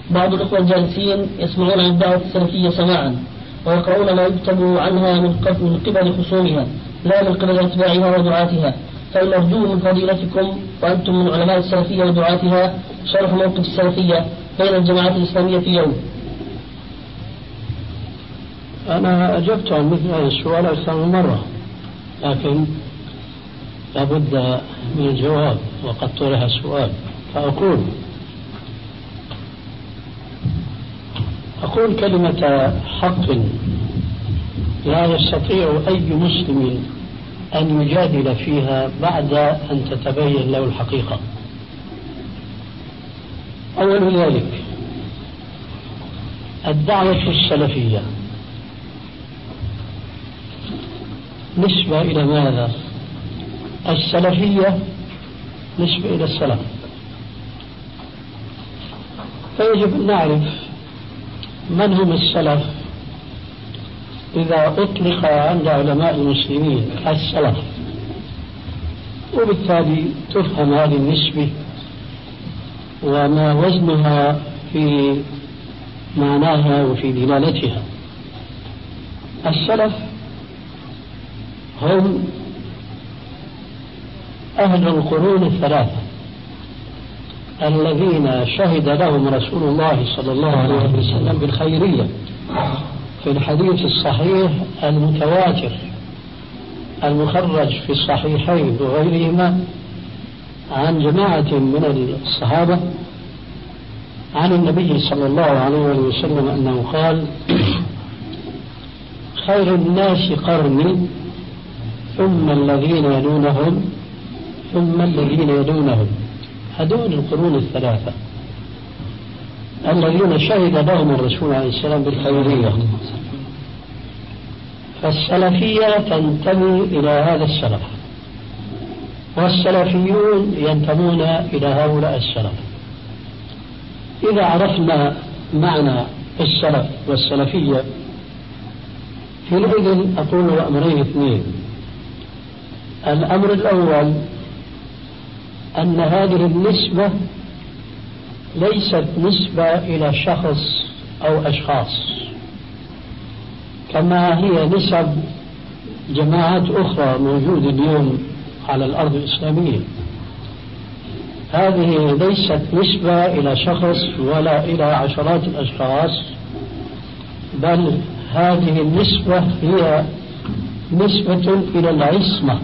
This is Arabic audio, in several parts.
بعض الأخوة الجالسين يسمعون عن الدعوة السلفية سماعا ويقرؤون ما يكتب عنها من قبل خصومها لا من قبل أتباعها ودعاتها، فالمرجو من فضيلتكم وأنتم من علماء السلفية ودعاتها شرح موقف السلفية بين الجماعات الإسلامية في اليوم. أنا أجبت عن مثل هذا السؤال أكثر من مرة، لكن لابد من الجواب وقد طرح السؤال. أقول كلمة حق لا يستطيع أي مسلم أن يجادل فيها بعد أن تتبين له الحقيقة. أول ذلك الدعوة السلفية نسبة إلى ماذا؟ السلفية نسبة إلى السلف، فيجب أن نعرف من هم السلف إذا أطلق عند علماء المسلمين السلف، وبالتالي تفهم هذه النسبة وما وزنها في معناها وفي دلالتها. السلف هم أهل القرون الثلاثة الذين شهد لهم رسول الله صلى الله عليه وسلم بالخيرية في الحديث الصحيح المتواتر المخرج في الصحيحين وغيرهما عن جماعة من الصحابة عن النبي صلى الله عليه وسلم أنه قال: خير الناس قرني ثم الذين يلونهم ثم الذين يلونهم. هذول القرون الثلاثة الذين شهد لهم الرسول عليه السلام بالخيرية. فالسلفية تنتمي إلى هذا السلف، والسلفيون ينتمون إلى هؤلاء السلف. إذا عرفنا معنى السلف والسلفية حينئذ أقول أمرين اثنين. الأمر الأول أن هذه النسبة ليست نسبة إلى شخص أو أشخاص كما هي نسب جماعات أخرى موجودة اليوم على الأرض الإسلامية. هذه ليست نسبة إلى شخص ولا إلى عشرات الأشخاص، بل هذه النسبة هي نسبة إلى العصمة.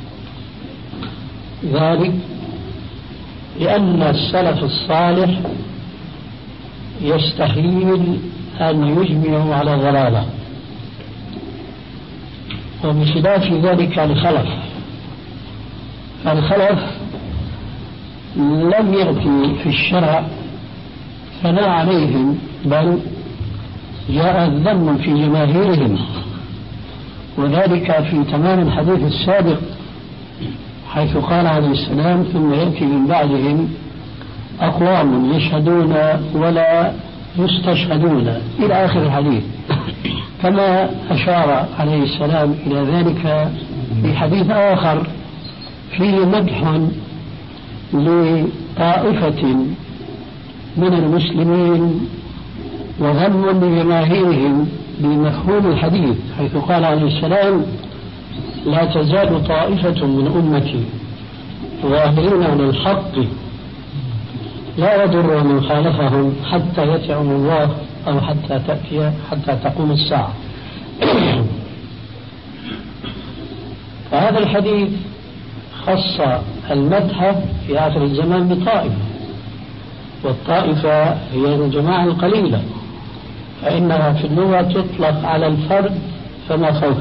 ذلك لأن السلف الصالح يستحيل أن يجمعوا على ضلالة، وبخلاف ذلك الخلف لم يأتي في الشرع ثناء عليهم، بل جاء الذم في جماهيرهم، وذلك في تمام الحديث السابق حيث قال عليه السلام: ثم يأتي من بعدهم أقوام يشهدون ولا يستشهدون إلى آخر الحديث، كما أشار عليه السلام إلى ذلك في حديث آخر فيه مدح لطائفة من المسلمين وذم لجماهيرهم بمفهوم الحديث، حيث قال عليه السلام: لا تزال طائفة من أمتي ظاهرين على الحق لا يضر من خالفهم حتى يتعم الله أو حتى تقوم الساعة. فهذا الحديث خص المدح في آخر الزمان بطائفة، والطائفة هي الجماعة القليلة، فإنها في اللغة تطلق على الفرد فما فوق.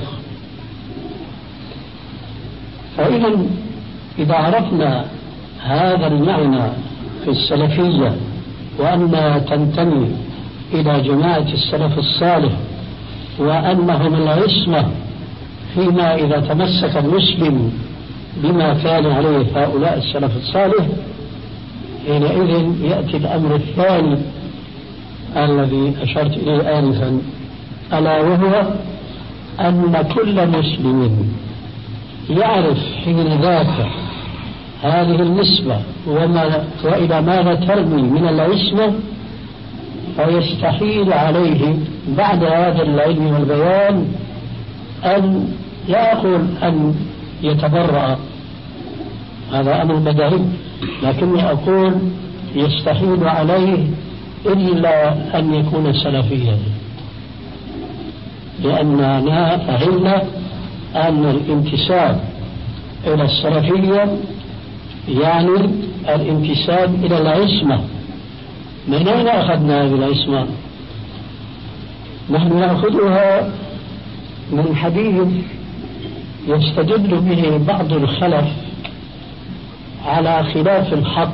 إذا عرفنا هذا المعنى في السلفية وأنها تنتمي إلى جماعة السلف الصالح وأنهم العصمة فيما إذا تمسك المسلم بما كان عليه هؤلاء السلف الصالح، حينئذ يأتي الأمر الثاني الذي أشرت إليه آنفا، ألا وهو أن كل مسلم يعرف حين ذاك هذه النسبة وإلى ماذا ترمي من العصمة، ويستحيل عليه بعد هذا العلم والبيان أن لا أقول أن يتبرأ، هذا أمر بديهي، لكني أقول يستحيل عليه إلا أن يكون سلفيا، لأننا فهمنا أن الانتساب إلى السلفية يعني الانتساب إلى العصمة. من أين أخذنا هذه العصمة؟ نحن نأخذها من حديث يستدل به بعض الخلف على خلاف الحق،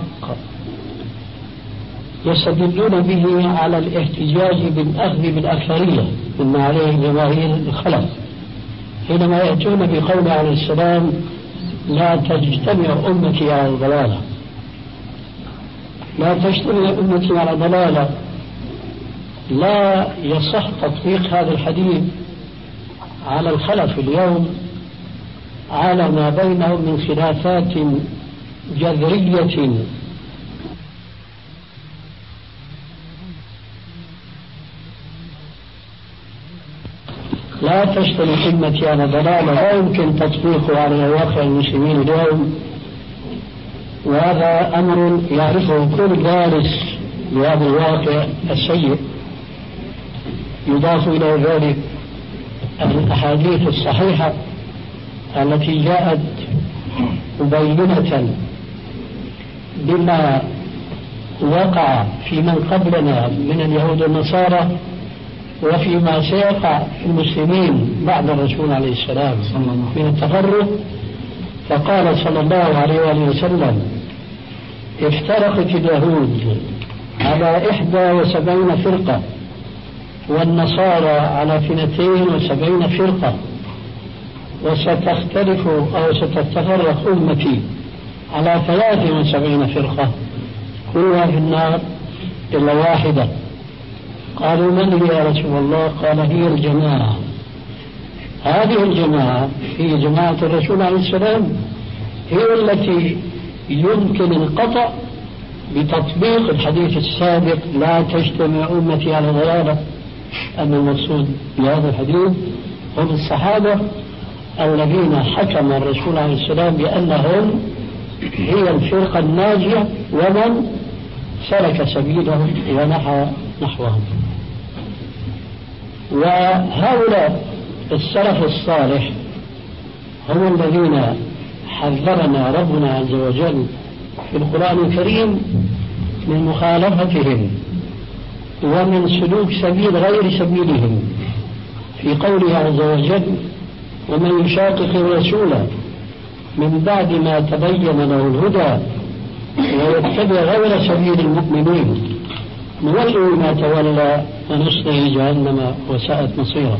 يستدلون به على الاحتجاج بالأخذ بالأكثرية مما عليه جماهير الخلف، حينما يأتون بقول عليه السلام لا تجتمع أمتي على الضلالة، لا تجتمع أمتي على ضلالة. لا يصح تطبيق هذا الحديث على الخلف اليوم على ما بينهم من خلافات جذرية لا تجتمع أمتي على ضلالة، لا يمكن تطبيقه على واقع المسلمين اليوم، وهذا أمر يعرفه كل دارس لهذا الواقع السيء. يضاف إلى ذلك الأحاديث الصحيحة التي جاءت مبينة بما وقع في من قبلنا من اليهود والنصارى وفيما سيقع في المسلمين بعد الرسول عليه السلام من التفرق. فقال صلى الله عليه وآله وسلم افترقت اليهود على 71 فرقة والنصارى على 72 فرقة، وستختلف أو ستتفرق أمتي على 73 فرقة كلها في النار إلا واحدة. قالوا من هي يا رسول الله؟ قال هي الجماعة. هذه الجماعة هي جماعة الرسول عليه السلام، هي التي يمكن القطع بتطبيق الحديث السابق لا تجتمع أمتي على ضلالة. أما المقصود بهذا الحديث هم الصحابة الذين حكم الرسول عليه السلام بأنهم هي الفرقة الناجية ومن سلك سبيلهم ونحى نحوهم. وهؤلاء السلف الصالح هم الذين حذرنا ربنا عز وجل في القرآن الكريم من مخالفتهم ومن سلوك سبيل غير سبيلهم، في قوله عز وجل ومن يشاقق الرسول من بعد ما تبين له الهدى ويتبع غير سبيل المؤمنين نوله ما تولى ونصله جهنم وساءت مصيرا.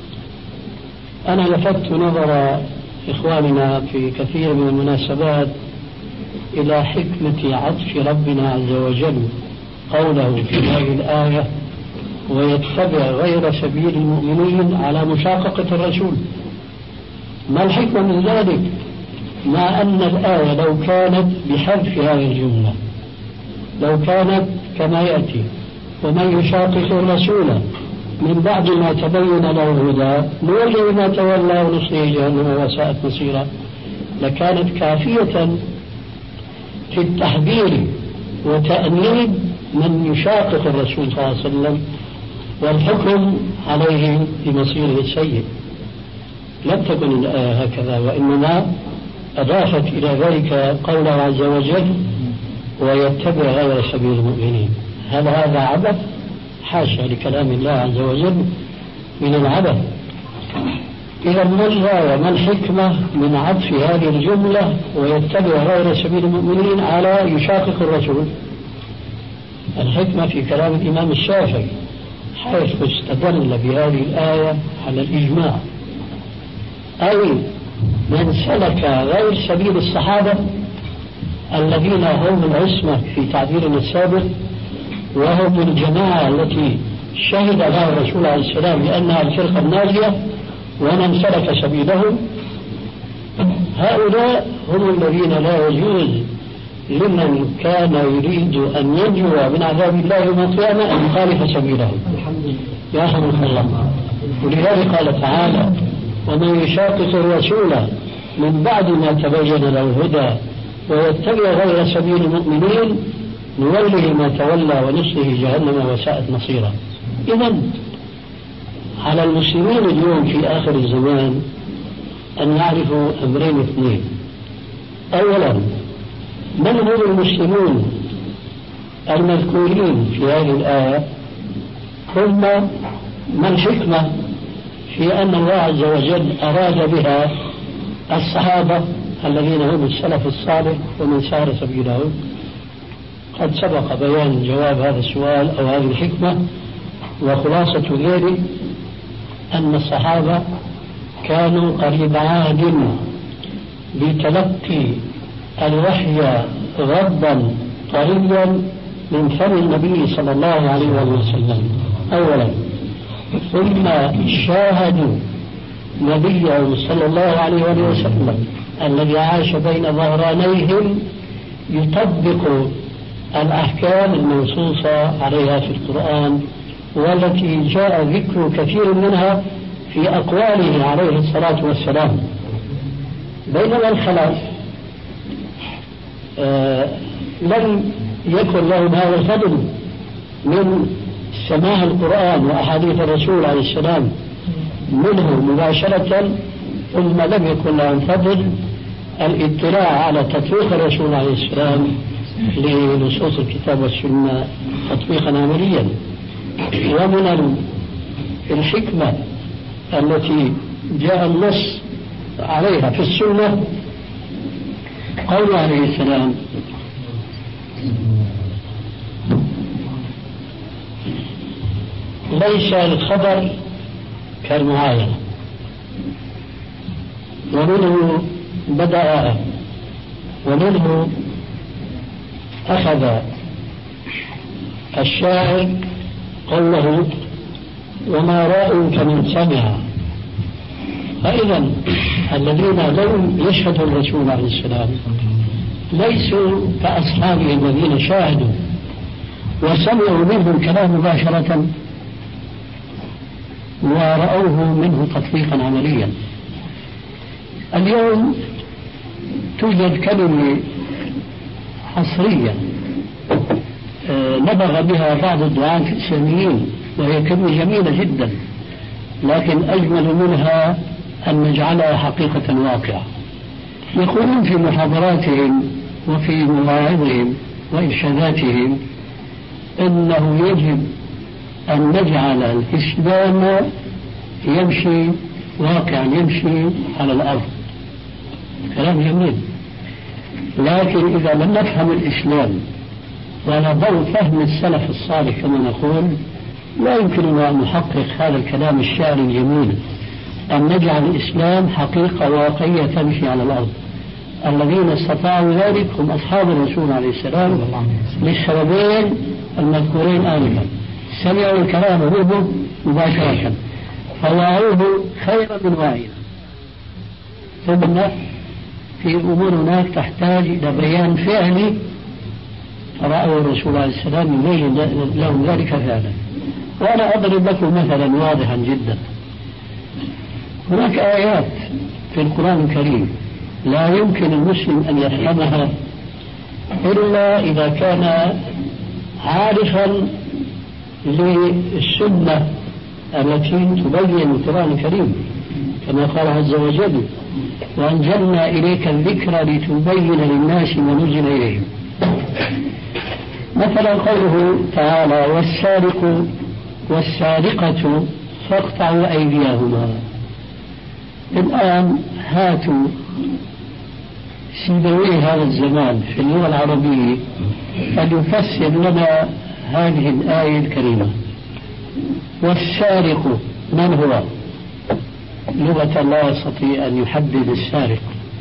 أنا لفت نظر إخواننا في كثير من المناسبات إلى حكمة عطف ربنا عز وجل قوله في هذه الآية ويتبع غير سبيل المؤمنين على مشاققة الرسول. ما الحكمة من ذلك؟ مع أن الآية لو كانت بحذف هذه الجملة، لو كانت كما يأتي ومن يشاقق الرسول من بعد ما تبين له الهدى نوله ما تولى ونصله جهنم وساءت مصيرا، لكانت كافية في التحذير وتأنيب من يشاقق الرسول صلى الله عليه وسلم والحكم عليه بمصيره السيء. لم تكن الآية هكذا، وإنما أضافت إلى ذلك قوله عز وجل ويتبع غير سبيل المؤمنين. هل هذا عبث؟ حاشا لكلام الله عز وجل من العبث. إذا ما الغاية ما الحكمة من عطف هذه الجملة ويتبع غير سبيل المؤمنين على يشاقق الرسول؟ الحكمة في كلام الإمام الشافعي حيث استدل بهذه الآية على الإجماع، أي من سلك غير سبيل الصحابة الذين هم العصمة في تعبيرنا السابق وهم الجماعة التي شهد لها الرسول عليه السلام بأنها الفرقة الناجية ومن سلك سبيلهم، هؤلاء هم الذين لا يجوز لمن كان يريد أن ينجو من عذاب الله يوم القيامة أن يخالف سبيله. يا حمد الله. ولذلك قال تعالى: ومن يشاقق الرسول من بعد ما تبين له الهدى ويتبع غير سبيل المؤمنين نوله ما تولى ونصله جهنم وساءت مصيرا. إذن على المسلمين اليوم في آخر الزمان أن يعرفوا أمرين اثنين. أولا، من هم المسلمون المذكورين في هذه الآية؟ ثم ما الحكمة في أن الله عز وجل أراد بها الصحابة الذين هم السلف الصالح ومن سار سبيلهم؟ قد سبق بيان جواب هذا السؤال أو هذه الحكمة، وخلاصة ذلك أن الصحابة كانوا قريب عهد بتلقي الوحي غضا طريا من فم النبي صلى الله عليه وسلم أولا، ثم شاهدوا نبيه صلى الله عليه وسلم الذي عاش بين ظهرانيهم يطبق الأحكام المنصوصة عليها في القرآن والتي جاء ذكر كثير منها في أقواله عليه الصلاة والسلام. بينما الخلاف لم يكن لهم هذا الفضل من سماع القرآن وأحاديث الرسول عليه السلام منه مباشرة، ثم لم يكن لهم فضل الاطلاع على تطبيق الرسول عليه السلام لنصوص الكتاب والسنة تطبيقا عمليا. ومن الحكمة التي جاء النص عليها في السنة قوله عليه السلام: ليس الخبر كالمعاينة. ومنه بدأ ومنه أخذ الشاعر قوله: وما رأيك من سمع. فإذا الذين لم يشهدوا الرسول عليه السلام ليسوا كأصحابه الذين شاهدوا وسمعوا منه الكلام مباشرة ورأوه منه تطبيقا عمليا. اليوم توجد كلمة حصرية نبغ بها بعض الدعاة الإسلاميين، وهي كلمة جميلة جدا، لكن أجمل منها أن نجعلها حقيقة واقعة. يقولون في محاضراتهم وفي مواعظهم وإرشاداتهم إنه يجب أن نجعل الإسلام يمشي واقعا، يمشي على الأرض. كلام جميل، لكن إذا لم نفهم الإسلام وعلى ضوء فهم السلف الصالح كما نقول، لا يمكننا أن نحقق هذا الكلام الشعري الجميل، أن نجعل الإسلام حقيقة واقعية تمشي على الأرض. الذين استطاعوا ذلك هم أصحاب الرسول عليه السلام للسببين المذكورين آنفا: سمعوا الكلام منه مباشرة فوعوه خيرا من واعينا. ثم في أمور هناك تحتاج إلى بيان فعلي فرأوا الرسول عليه السلام يبين لهم ذلك فعلا. وأنا أضرب لكم مثلا واضحا جدا. هناك آيات في القرآن الكريم لا يمكن المسلم أن يفهمها إلا إذا كان عارفا للسنة التي تبين القرآن الكريم، كما قال عز وجل: وأنزلنا إليك الذكر لتبين للناس ما نزل إليهم. مثلا قوله تعالى: والسارق والسارقة فاقطعوا أيديهما. الآن هاتوا سيبويه هذا الزمان في اللغة العربية فليفسر لنا هذه الآية الكريمة. والسارق من هو؟ لغة لا يستطيع أن يحدد السارق.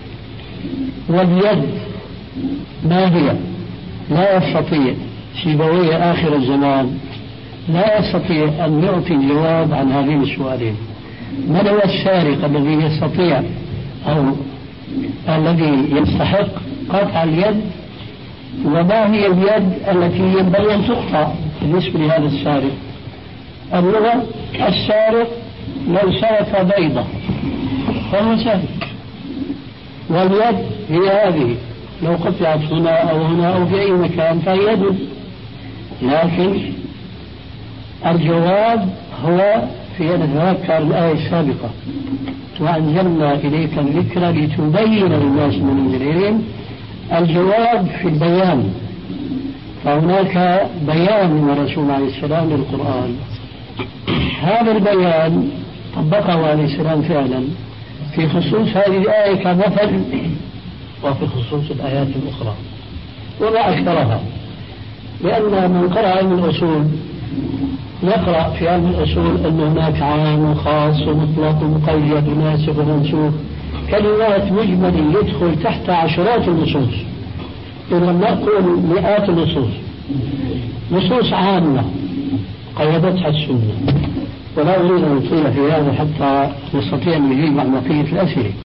واليد ما هي؟ لا يستطيع سيبويه آخر الزمان لا يستطيع أن يعطي الجواب عن هذين السؤالين. من هو السارق الذي يستطيع أو الذي يستحق قطع اليد وما هي اليد التي ينبغي أن تقطع بالنسبة لهذا السارق؟ اللغة السارق لو سرق بيضة فهو سارق، واليد هي هذه لو قطعت هنا أو هنا أو في أي مكان فهي يد. لكن الجواب هو في أن نتذكر الآية السابقة: وأنزلنا إليك الذكر لتبين للناس ما نزل إليهم. الجواب في البيان، فهناك بيان من الرسول عليه السلام للقرآن. هذا البيان طبقه عليه السلام فعلا في خصوص هذه الآية كمثل، وفي خصوص الآيات الأخرى وما أكثرها. لأن من قرأ علم الأصول نقرأ في علم الأصول أن هناك عام وخاص ومطلق ومقيد وناسخ ومنسوخ، كلمات مجمل يدخل تحت عشرات النصوص، إن لم نقول مئات النصوص، نصوص عامة قيدتها السنة. ولا أريد أن أطيل في هذا حتى نستطيع أن نجيب عن بقية الأسئلة.